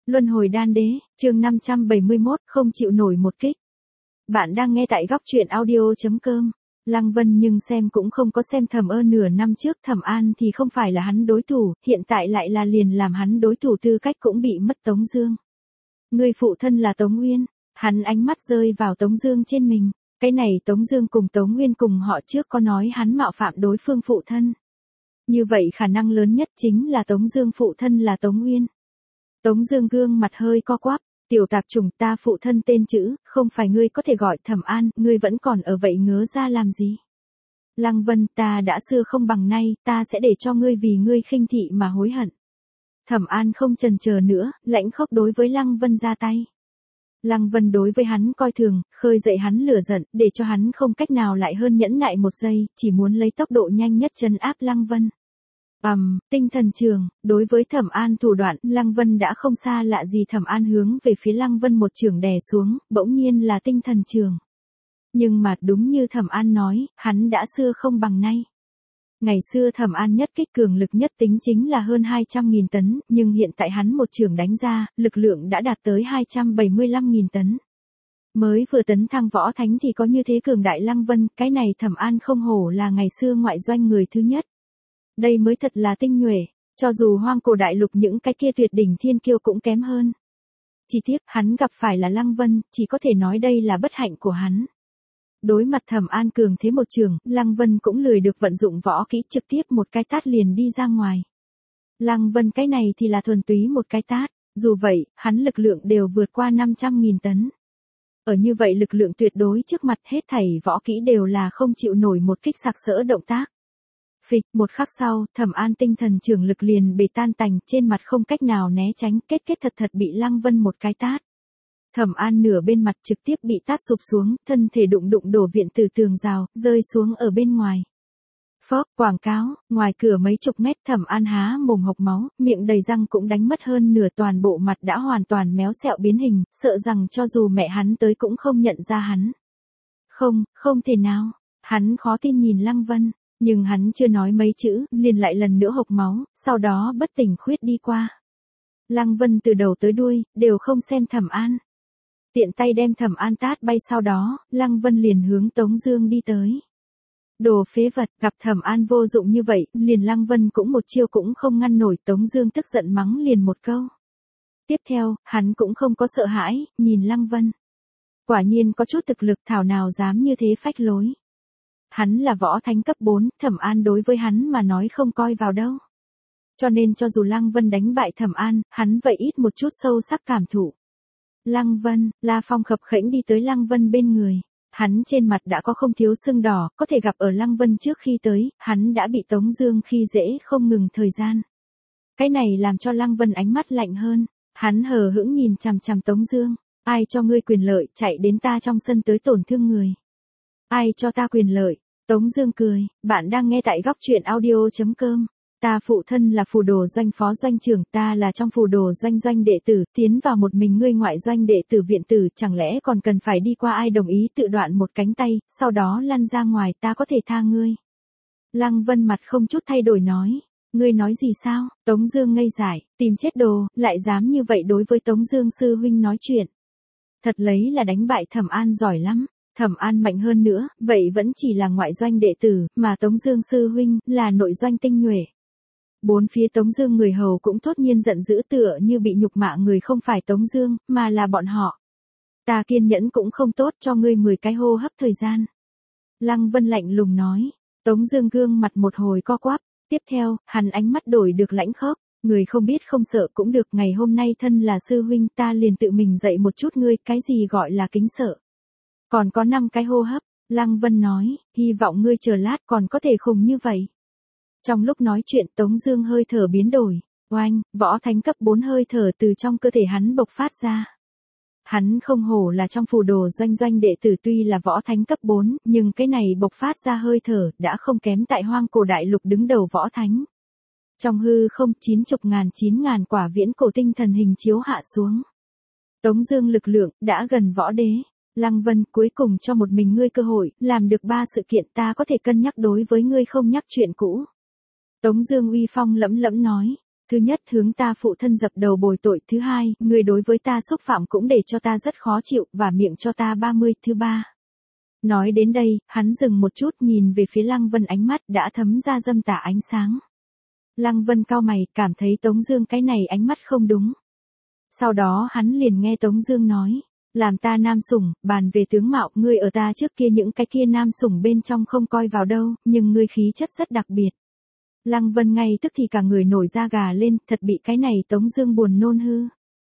Luân hồi đan đế, chương 571, không chịu nổi một kích. Bạn đang nghe tại góc truyện audio.com. Lăng Vân nhưng xem cũng không có xem Thẩm Ơ nửa năm trước Thẩm An thì không phải là hắn đối thủ, hiện tại lại là liền làm hắn đối thủ tư cách cũng bị mất Tống Dương. Người phụ thân là Tống Nguyên, hắn ánh mắt rơi vào Tống Dương trên mình. Cái này Tống Dương cùng Tống Nguyên cùng họ trước có nói hắn mạo phạm đối phương phụ thân. Như vậy khả năng lớn nhất chính là Tống Dương phụ thân là Tống Nguyên. Tống Dương gương mặt hơi co quắp, tiểu tạp chủng ta phụ thân tên chữ, không phải ngươi có thể gọi Thẩm An, ngươi vẫn còn ở vậy ngớ ra làm gì? Lăng Vân, ta đã xưa không bằng nay, ta sẽ để cho ngươi vì ngươi khinh thị mà hối hận. Thẩm An không chần chờ nữa, lãnh khốc đối với Lăng Vân ra tay. Lăng Vân đối với hắn coi thường, khơi dậy hắn lửa giận, để cho hắn không cách nào lại hơn nhẫn nại một giây, chỉ muốn lấy tốc độ nhanh nhất trấn áp Lăng Vân. Tinh thần trường, đối với Thẩm An thủ đoạn, Lăng Vân đã không xa lạ gì. Thẩm An hướng về phía Lăng Vân một chưởng đè xuống, bỗng nhiên là tinh thần trường. Nhưng mà đúng như Thẩm An nói, hắn đã xưa không bằng nay. Ngày xưa Thẩm An nhất kích cường lực nhất tính chính là hơn 200.000 tấn, nhưng hiện tại hắn một chưởng đánh ra, lực lượng đã đạt tới 275.000 tấn. Mới vừa tấn thăng võ thánh thì có như thế cường đại. Lăng Vân, cái này Thẩm An không hổ là ngày xưa ngoại doanh người thứ nhất. Đây mới thật là tinh nhuệ, cho dù hoang cổ đại lục những cái kia tuyệt đỉnh thiên kiêu cũng kém hơn. Chỉ tiếc, hắn gặp phải là Lăng Vân, chỉ có thể nói đây là bất hạnh của hắn. Đối mặt Thẩm An cường thế một trường, Lăng Vân cũng lười được vận dụng võ kỹ, trực tiếp một cái tát liền đi ra ngoài. Lăng Vân cái này thì là thuần túy một cái tát, dù vậy, hắn lực lượng đều vượt qua 500.000 tấn. Ở như vậy lực lượng tuyệt đối trước mặt hết thảy võ kỹ đều là không chịu nổi một kích sặc sỡ động tác. Phịch, một khắc sau, Thẩm An tinh thần trường lực liền bể tan tành, trên mặt không cách nào né tránh, kết thật bị Lăng Vân một cái tát. Thẩm An nửa bên mặt trực tiếp bị tát sụp xuống, thân thể đụng đổ viện từ tường rào, rơi xuống ở bên ngoài. Phốc, quảng cáo, ngoài cửa mấy chục mét. Thẩm An há mồm hộc máu, miệng đầy răng cũng đánh mất hơn nửa, toàn bộ mặt đã hoàn toàn méo xẹo biến hình, sợ rằng cho dù mẹ hắn tới cũng không nhận ra hắn. Không thể nào, hắn khó tin nhìn Lăng Vân. Nhưng hắn chưa nói mấy chữ, liền lại lần nữa hộc máu, sau đó bất tỉnh khuyết đi qua. Lăng Vân từ đầu tới đuôi, đều không xem Thẩm An. Tiện tay đem Thẩm An tát bay, sau đó, Lăng Vân liền hướng Tống Dương đi tới. Đồ phế vật, gặp Thẩm An vô dụng như vậy, liền Lăng Vân cũng một chiêu cũng không ngăn nổi. Tống Dương tức giận mắng liền một câu. Tiếp theo, hắn cũng không có sợ hãi, nhìn Lăng Vân. Quả nhiên có chút thực lực, thảo nào dám như thế phách lối. Hắn là võ thánh cấp 4, Thẩm An đối với hắn mà nói không coi vào đâu. Cho nên cho dù Lăng Vân đánh bại Thẩm An, hắn vậy ít một chút sâu sắc cảm thụ. Lăng Vân, La Phong khập khểnh đi tới Lăng Vân bên người. Hắn trên mặt đã có không thiếu sưng đỏ, có thể gặp ở Lăng Vân trước khi tới, hắn đã bị Tống Dương khi dễ không ngừng thời gian. Cái này làm cho Lăng Vân ánh mắt lạnh hơn, hắn hờ hững nhìn chằm chằm Tống Dương. Ai cho ngươi quyền lợi chạy đến ta trong sân tới tổn thương người? Ai cho ta quyền lợi? Tống Dương cười, bạn đang nghe tại góc truyện audio.com. Ta phụ thân là phù đồ doanh phó doanh trưởng, ta là trong phù đồ doanh đệ tử, tiến vào một mình ngươi ngoại doanh đệ tử viện tử, chẳng lẽ còn cần phải đi qua ai đồng ý tự đoạn một cánh tay, sau đó lăn ra ngoài, ta có thể tha ngươi. Lăng Vân mặt không chút thay đổi nói, ngươi nói gì sao? Tống Dương ngây dại, tìm chết đồ, lại dám như vậy đối với Tống Dương sư huynh nói chuyện. Thật lấy là đánh bại Thẩm An giỏi lắm. Thẩm An mạnh hơn nữa, vậy vẫn chỉ là ngoại doanh đệ tử, mà Tống Dương sư huynh là nội doanh tinh nhuệ. Bốn phía Tống Dương người hầu cũng thốt nhiên giận dữ, tựa như bị nhục mạ người không phải Tống Dương, mà là bọn họ. Ta kiên nhẫn cũng không tốt, cho ngươi 10 cái hô hấp thời gian. Lăng Vân lạnh lùng nói. Tống Dương gương mặt một hồi co quắp, tiếp theo, hắn ánh mắt đổi được lãnh khốc. Người không biết không sợ cũng được, ngày hôm nay thân là sư huynh ta liền tự mình dạy một chút ngươi, cái gì gọi là kính sợ. Còn có 5 cái hô hấp, Lăng Vân nói, hy vọng ngươi chờ lát còn có thể khùng như vậy. Trong lúc nói chuyện Tống Dương hơi thở biến đổi, oanh, võ thánh cấp 4 hơi thở từ trong cơ thể hắn bộc phát ra. Hắn không hổ là trong phù đồ doanh đệ tử, tuy là võ thánh cấp 4, nhưng cái này bộc phát ra hơi thở đã không kém tại hoang cổ đại lục đứng đầu võ thánh. Trong hư không 9.000 quả viễn cổ tinh thần hình chiếu hạ xuống. Tống Dương lực lượng đã gần võ đế. Lăng Vân, cuối cùng cho một mình ngươi cơ hội, làm được 3 sự kiện ta có thể cân nhắc đối với ngươi không nhắc chuyện cũ. Tống Dương uy phong lẫm lẫm nói, Thứ nhất, hướng ta phụ thân dập đầu bồi tội. Thứ hai, ngươi đối với ta xúc phạm cũng để cho ta rất khó chịu, và miệng cho ta 30. Thứ ba. Nói đến đây, hắn dừng một chút nhìn về phía Lăng Vân, ánh mắt đã thấm ra dâm tà ánh sáng. Lăng Vân cau mày, cảm thấy Tống Dương cái này ánh mắt không đúng. Sau đó hắn liền nghe Tống Dương nói, làm ta nam sủng, bàn về tướng mạo, ngươi ở ta trước kia những cái kia nam sủng bên trong không coi vào đâu, nhưng ngươi khí chất rất đặc biệt. Lăng Vân ngay tức thì cả người nổi da gà lên, thật bị cái này Tống Dương buồn nôn hư.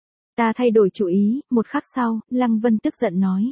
Ta thay đổi chủ ý. Một khắc sau, Lăng Vân tức giận nói.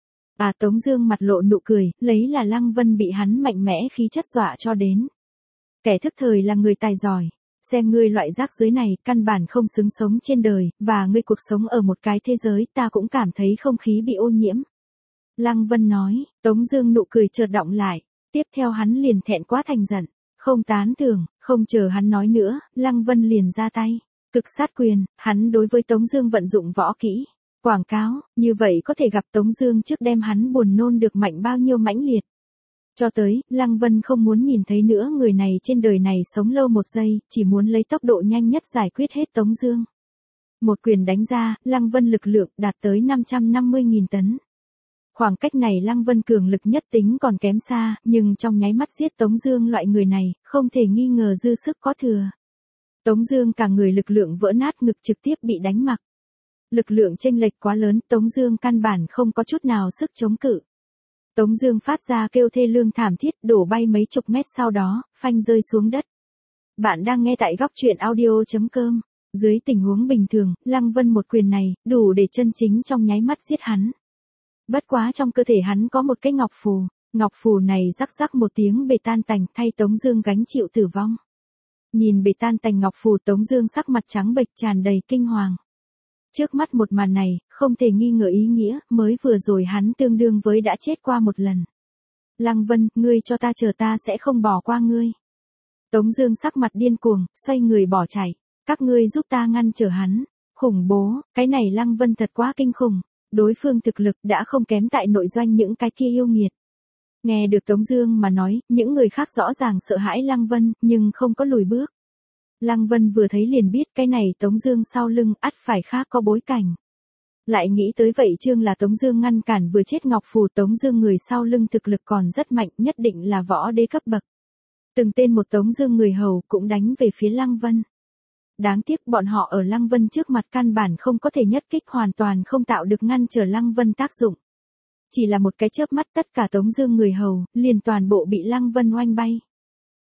Tống Dương mặt lộ nụ cười, lấy là Lăng Vân bị hắn mạnh mẽ khí chất dọa cho đến. Kẻ thức thời là người tài giỏi. Xem ngươi loại rác dưới này, căn bản không xứng sống trên đời, và ngươi cuộc sống ở một cái thế giới, ta cũng cảm thấy không khí bị ô nhiễm. Lăng Vân nói. Tống Dương nụ cười chợt đọng lại. Tiếp theo hắn liền thẹn quá thành giận. Không tán thưởng, không chờ hắn nói nữa, Lăng Vân liền ra tay. Cực sát quyền, hắn đối với Tống Dương vận dụng võ kỹ. Quảng cáo, như vậy có thể gặp Tống Dương trước đem hắn buồn nôn được mạnh bao nhiêu mãnh liệt. Cho tới, Lăng Vân không muốn nhìn thấy nữa người này trên đời này sống lâu một giây, chỉ muốn lấy tốc độ nhanh nhất giải quyết hết Tống Dương. Một quyền đánh ra, Lăng Vân lực lượng đạt tới 550.000 tấn. Khoảng cách này Lăng Vân cường lực nhất tính còn kém xa, nhưng trong nháy mắt giết Tống Dương loại người này, không thể nghi ngờ dư sức có thừa. Tống Dương cả người lực lượng vỡ nát, ngực trực tiếp bị đánh mặc. Lực lượng chênh lệch quá lớn, Tống Dương căn bản không có chút nào sức chống cự. Tống Dương phát ra kêu thê lương thảm thiết, đổ bay mấy chục mét, sau đó phanh rơi xuống đất. Bạn đang nghe tại goctruyện.audio.com. Dưới tình huống bình thường, Lăng Vân một quyền này đủ để chân chính trong nháy mắt giết hắn. Bất quá trong cơ thể hắn có một cái ngọc phù. Ngọc phù này rắc rắc một tiếng bể tan tành, thay Tống Dương gánh chịu tử vong. Nhìn bể tan tành ngọc phù, Tống Dương sắc mặt trắng bệch, tràn đầy kinh hoàng. Trước mắt một màn này, không thể nghi ngờ ý nghĩa, mới vừa rồi hắn tương đương với đã chết qua một lần. Lăng Vân, ngươi cho ta chờ, ta sẽ không bỏ qua ngươi. Tống Dương sắc mặt điên cuồng, xoay người bỏ chạy. Các ngươi giúp ta ngăn trở hắn. Khủng bố, cái này Lăng Vân thật quá kinh khủng. Đối phương thực lực đã không kém tại nội doanh những cái kia yêu nghiệt. Nghe được Tống Dương mà nói, những người khác rõ ràng sợ hãi Lăng Vân, nhưng không có lùi bước. Lăng Vân vừa thấy liền biết cái này Tống Dương sau lưng ắt phải khác có bối cảnh. Lại nghĩ tới vậy chương là Tống Dương ngăn cản vừa chết ngọc phù, Tống Dương người sau lưng thực lực còn rất mạnh, nhất định là võ đế cấp bậc. Từng tên một Tống Dương người hầu cũng đánh về phía Lăng Vân. Đáng tiếc bọn họ ở Lăng Vân trước mặt căn bản không có thể nhất kích, hoàn toàn không tạo được ngăn trở Lăng Vân tác dụng. Chỉ là một cái chớp mắt, tất cả Tống Dương người hầu liền toàn bộ bị Lăng Vân oanh bay.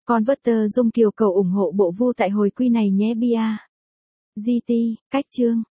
Converter Dung Kiều cầu ủng hộ bộ vu tại hồi quy này nhé bia. GT, cách chương.